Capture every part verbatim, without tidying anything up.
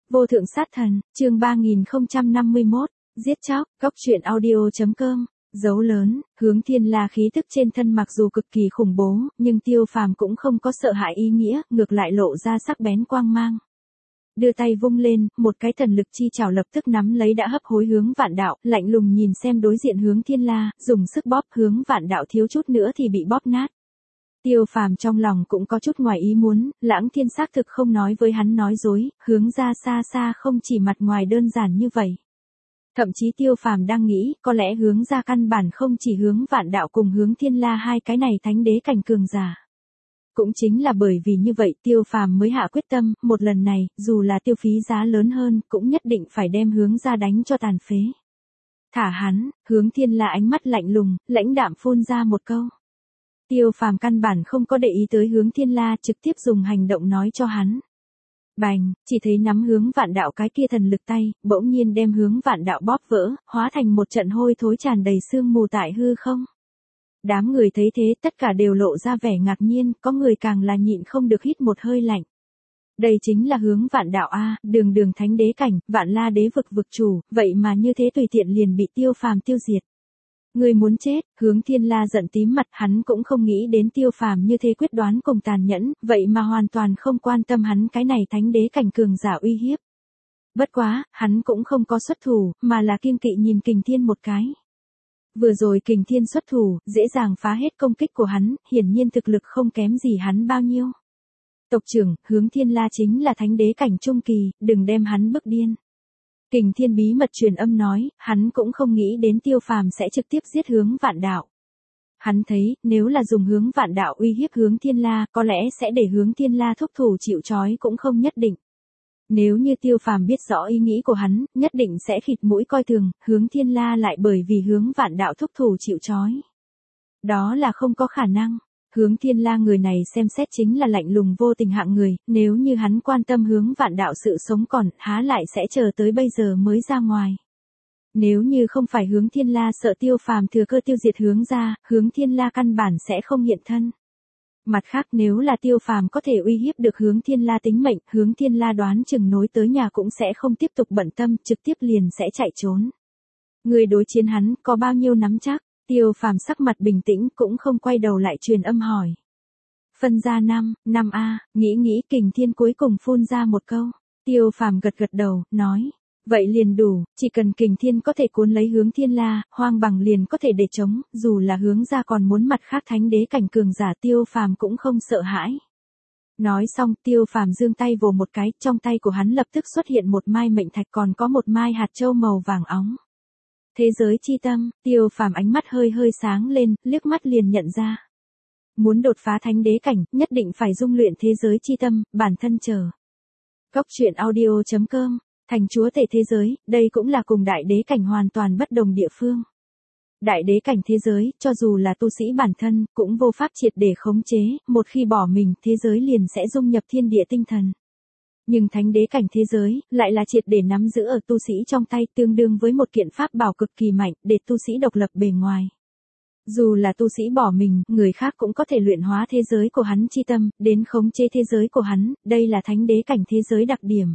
Vô thượng sát thần, chương ba nghìn không trăm năm mươi mốt, giết chóc, góc truyện audio.com, dấu lớn, Hướng Thiên La khí tức trên thân mặc dù cực kỳ khủng bố, nhưng Tiêu Phàm cũng không có sợ hãi ý nghĩa, ngược lại lộ ra sắc bén quang mang. Đưa tay vung lên, một cái thần lực chi chảo lập tức nắm lấy đã hấp hối Hướng Vạn Đạo, lạnh lùng nhìn xem đối diện Hướng Thiên La, dùng sức bóp Hướng Vạn Đạo thiếu chút nữa thì bị bóp nát. Tiêu Phàm trong lòng cũng có chút ngoài ý muốn, Lãng Thiên xác thực không nói với hắn nói dối, hướng ra xa xa không chỉ mặt ngoài đơn giản như vậy. Thậm chí Tiêu Phàm đang nghĩ, có lẽ hướng ra căn bản không chỉ Hướng Vạn Đạo cùng Hướng Thiên La hai cái này thánh đế cảnh cường giả. Cũng chính là bởi vì như vậy Tiêu Phàm mới hạ quyết tâm, một lần này, dù là tiêu phí giá lớn hơn, cũng nhất định phải đem hướng ra đánh cho tàn phế. Thả hắn, Hướng Thiên La ánh mắt lạnh lùng, lãnh đạm phun ra một câu. Tiêu Phàm căn bản không có để ý tới Hướng Thiên La, trực tiếp dùng hành động nói cho hắn. Bành, chỉ thấy nắm Hướng Vạn Đạo cái kia thần lực tay, bỗng nhiên đem Hướng Vạn Đạo bóp vỡ, hóa thành một trận hôi thối tràn đầy sương mù tại hư không. Đám người thấy thế tất cả đều lộ ra vẻ ngạc nhiên, có người càng là nhịn không được hít một hơi lạnh. Đây chính là Hướng Vạn Đạo a, đường đường thánh đế cảnh, Vạn La đế vực vực chủ, vậy mà như thế tùy tiện liền bị Tiêu Phàm tiêu diệt. Người muốn chết, Hướng Thiên La giận tím mặt, hắn cũng không nghĩ đến Tiêu Phàm như thế quyết đoán cùng tàn nhẫn, vậy mà hoàn toàn không quan tâm hắn cái này thánh đế cảnh cường giả uy hiếp. Bất quá, hắn cũng không có xuất thủ, mà là kiêng kỵ nhìn Kình Thiên một cái. Vừa rồi Kình Thiên xuất thủ, dễ dàng phá hết công kích của hắn, hiển nhiên thực lực không kém gì hắn bao nhiêu. Tộc trưởng, Hướng Thiên La chính là thánh đế cảnh trung kỳ, đừng đem hắn bức điên. Kình Thiên bí mật truyền âm nói, hắn cũng không nghĩ đến Tiêu Phàm sẽ trực tiếp giết Hướng Vạn Đạo. Hắn thấy, nếu là dùng Hướng Vạn Đạo uy hiếp Hướng Thiên La, có lẽ sẽ để Hướng Thiên La thúc thủ chịu trói cũng không nhất định. Nếu như Tiêu Phàm biết rõ ý nghĩ của hắn, nhất định sẽ khịt mũi coi thường, Hướng Thiên La lại bởi vì Hướng Vạn Đạo thúc thủ chịu trói. Đó là không có khả năng. Hướng Thiên La người này xem xét chính là lạnh lùng vô tình hạng người, nếu như hắn quan tâm Hướng Vạn Đạo sự sống còn, há lại sẽ chờ tới bây giờ mới ra ngoài. Nếu như không phải Hướng Thiên La sợ Tiêu Phàm thừa cơ tiêu diệt hướng ra, Hướng Thiên La căn bản sẽ không hiện thân. Mặt khác nếu là Tiêu Phàm có thể uy hiếp được Hướng Thiên La tính mệnh, Hướng Thiên La đoán chừng nối tới nhà cũng sẽ không tiếp tục bận tâm, trực tiếp liền sẽ chạy trốn. Người đối chiến hắn, có bao nhiêu nắm chắc? Tiêu Phàm sắc mặt bình tĩnh cũng không quay đầu lại truyền âm hỏi. Phân ra năm, năm a, nghĩ nghĩ Kình Thiên cuối cùng phun ra một câu. Tiêu Phàm gật gật đầu, nói. Vậy liền đủ, chỉ cần Kình Thiên có thể cuốn lấy Hướng Thiên La, hoang bằng liền có thể để chống, dù là hướng ra còn muốn mặt khác thánh đế cảnh cường giả Tiêu Phàm cũng không sợ hãi. Nói xong Tiêu Phàm giương tay vồ một cái, trong tay của hắn lập tức xuất hiện một mai mệnh thạch còn có một mai hạt châu màu vàng óng. Thế giới chi tâm, Tiêu Phàm ánh mắt hơi hơi sáng lên, liếc mắt liền nhận ra. Muốn đột phá thánh đế cảnh, nhất định phải dung luyện thế giới chi tâm, bản thân chờ. Góc truyện audio.com, thành chúa tể thế giới, đây cũng là cùng đại đế cảnh hoàn toàn bất đồng địa phương. Đại đế cảnh thế giới, cho dù là tu sĩ bản thân, cũng vô pháp triệt để khống chế, một khi bỏ mình, thế giới liền sẽ dung nhập thiên địa tinh thần. Nhưng thánh đế cảnh thế giới, lại là triệt để nắm giữ ở tu sĩ trong tay, tương đương với một kiện pháp bảo cực kỳ mạnh, để tu sĩ độc lập bề ngoài. Dù là tu sĩ bỏ mình, người khác cũng có thể luyện hóa thế giới của hắn chi tâm, đến khống chế thế giới của hắn, đây là thánh đế cảnh thế giới đặc điểm.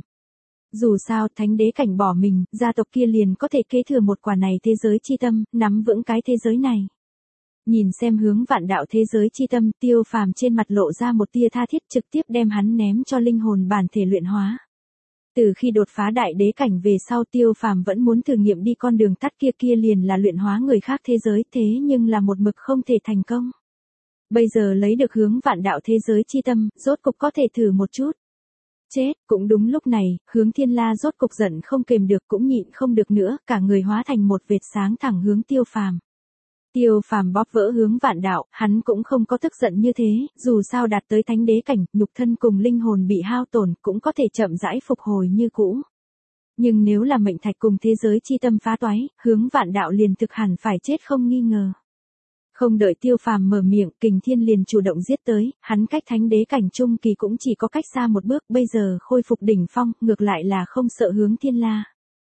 Dù sao, thánh đế cảnh bỏ mình, gia tộc kia liền có thể kế thừa một quả này thế giới chi tâm, nắm vững cái thế giới này. Nhìn xem Hướng Vạn Đạo thế giới chi tâm, Tiêu Phàm trên mặt lộ ra một tia tha thiết, trực tiếp đem hắn ném cho linh hồn bản thể luyện hóa. Từ khi đột phá đại đế cảnh về sau Tiêu Phàm vẫn muốn thử nghiệm đi con đường tắt kia kia liền là luyện hóa người khác thế giới, thế nhưng là một mực không thể thành công. Bây giờ lấy được Hướng Vạn Đạo thế giới chi tâm, rốt cục có thể thử một chút. Chết, cũng đúng lúc này, Hướng Thiên La rốt cục giận không kềm được cũng nhịn không được nữa, cả người hóa thành một vệt sáng thẳng hướng Tiêu Phàm. Tiêu Phàm bóp vỡ Hướng Vạn Đạo, hắn cũng không có tức giận như thế, dù sao đạt tới thánh đế cảnh, nhục thân cùng linh hồn bị hao tổn, cũng có thể chậm rãi phục hồi như cũ. Nhưng nếu là mệnh thạch cùng thế giới chi tâm phá toái, Hướng Vạn Đạo liền thực hẳn phải chết không nghi ngờ. Không đợi Tiêu Phàm mở miệng, Kình Thiên liền chủ động giết tới, hắn cách thánh đế cảnh trung kỳ cũng chỉ có cách xa một bước, bây giờ khôi phục đỉnh phong, ngược lại là không sợ Hướng Thiên La.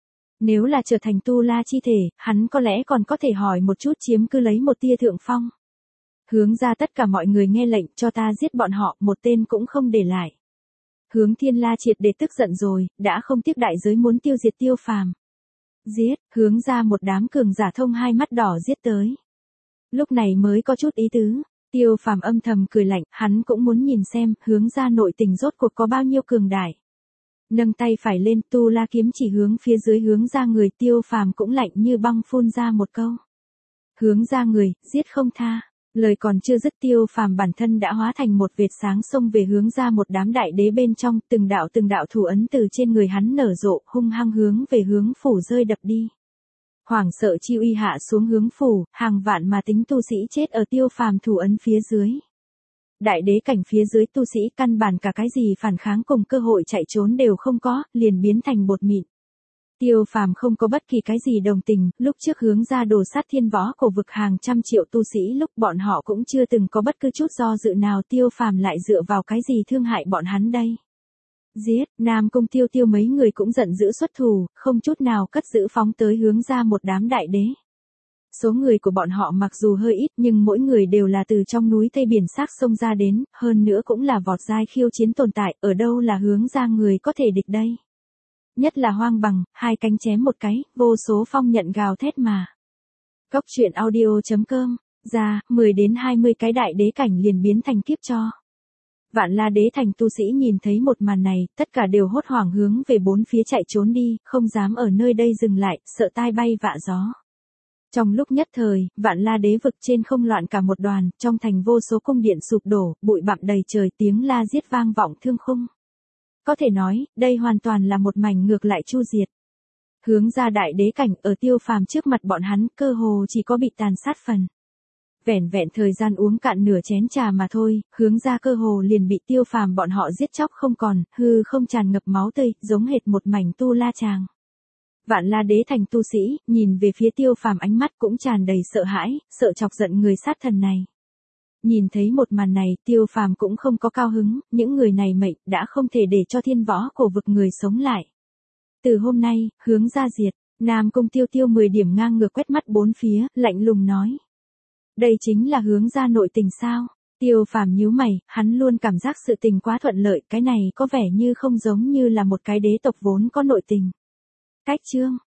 Nếu là trở thành tu la chi thể, hắn có lẽ còn có thể hỏi một chút chiếm cứ lấy một tia thượng phong. Hướng ra tất cả mọi người nghe lệnh cho ta giết bọn họ, một tên cũng không để lại. Hướng Thiên La triệt để tức giận rồi, đã không tiếc đại giới muốn tiêu diệt Tiêu Phàm. Giết, hướng ra một đám cường giả thông hai mắt đỏ giết tới. Lúc này mới có chút ý tứ, Tiêu Phàm âm thầm cười lạnh, hắn cũng muốn nhìn xem, hướng ra nội tình rốt cuộc có bao nhiêu cường đại. Nâng tay phải lên, tu la kiếm chỉ hướng phía dưới hướng ra người, Tiêu Phàm cũng lạnh như băng phun ra một câu. Hướng ra người, giết không tha. Lời còn chưa dứt, Tiêu Phàm bản thân đã hóa thành một vệt sáng xông về hướng ra một đám đại đế bên trong, từng đạo từng đạo thủ ấn từ trên người hắn nở rộ, hung hăng hướng về hướng phủ rơi đập đi. Hoảng sợ chi uy hạ xuống hướng phủ, hàng vạn mà tính tu sĩ chết ở Tiêu Phàm thủ ấn phía dưới. Đại đế cảnh phía dưới tu sĩ căn bản cả cái gì phản kháng cùng cơ hội chạy trốn đều không có, liền biến thành bột mịn. Tiêu Phàm không có bất kỳ cái gì đồng tình, lúc trước hướng ra đồ sát thiên võ cổ vực hàng trăm triệu tu sĩ lúc bọn họ cũng chưa từng có bất cứ chút do dự nào, Tiêu Phàm lại dựa vào cái gì thương hại bọn hắn đây. Giết, Nam Cung Tiêu Tiêu mấy người cũng giận dữ xuất thủ, không chút nào cất giữ phóng tới hướng ra một đám đại đế. Số người của bọn họ mặc dù hơi ít nhưng mỗi người đều là từ trong núi Tây Biển Xác sông ra đến, hơn nữa cũng là vọt giai khiêu chiến tồn tại, ở đâu là hướng ra người có thể địch đây. Nhất là Hoang Bằng, hai cánh chém một cái, vô số phong nhận gào thét mà. Cốc truyện audio chấm com, ra, mười đến hai mươi cái đại đế cảnh liền biến thành kiếp cho. Vạn La Đế thành tu sĩ nhìn thấy một màn này, tất cả đều hốt hoảng hướng về bốn phía chạy trốn đi, không dám ở nơi đây dừng lại, sợ tai bay vạ gió. Trong lúc nhất thời, Vạn La Đế vực trên không loạn cả một đoàn, trong thành vô số cung điện sụp đổ, bụi bặm đầy trời, tiếng la giết vang vọng thương khung. Có thể nói, đây hoàn toàn là một mảnh ngược lại chu diệt. Hướng ra đại đế cảnh ở Tiêu Phàm trước mặt bọn hắn, cơ hồ chỉ có bị tàn sát phần. Vẻn vẹn thời gian uống cạn nửa chén trà mà thôi, hướng ra cơ hồ liền bị Tiêu Phàm bọn họ giết chóc không còn, hư không tràn ngập máu tươi, giống hệt một mảnh tu la tràng. Vạn La Đế thành tu sĩ, nhìn về phía Tiêu Phàm ánh mắt cũng tràn đầy sợ hãi, sợ chọc giận người sát thần này. Nhìn thấy một màn này, Tiêu Phàm cũng không có cao hứng, những người này mệnh đã không thể để cho thiên võ cổ vực người sống lại. Từ hôm nay, hướng ra diệt, Nam Cung Tiêu Tiêu mười điểm ngang ngược quét mắt bốn phía, lạnh lùng nói. Đây chính là hướng ra nội tình sao? Tiêu Phàm nhíu mày, hắn luôn cảm giác sự tình quá thuận lợi, cái này có vẻ như không giống như là một cái đế tộc vốn có nội tình. Cách chương,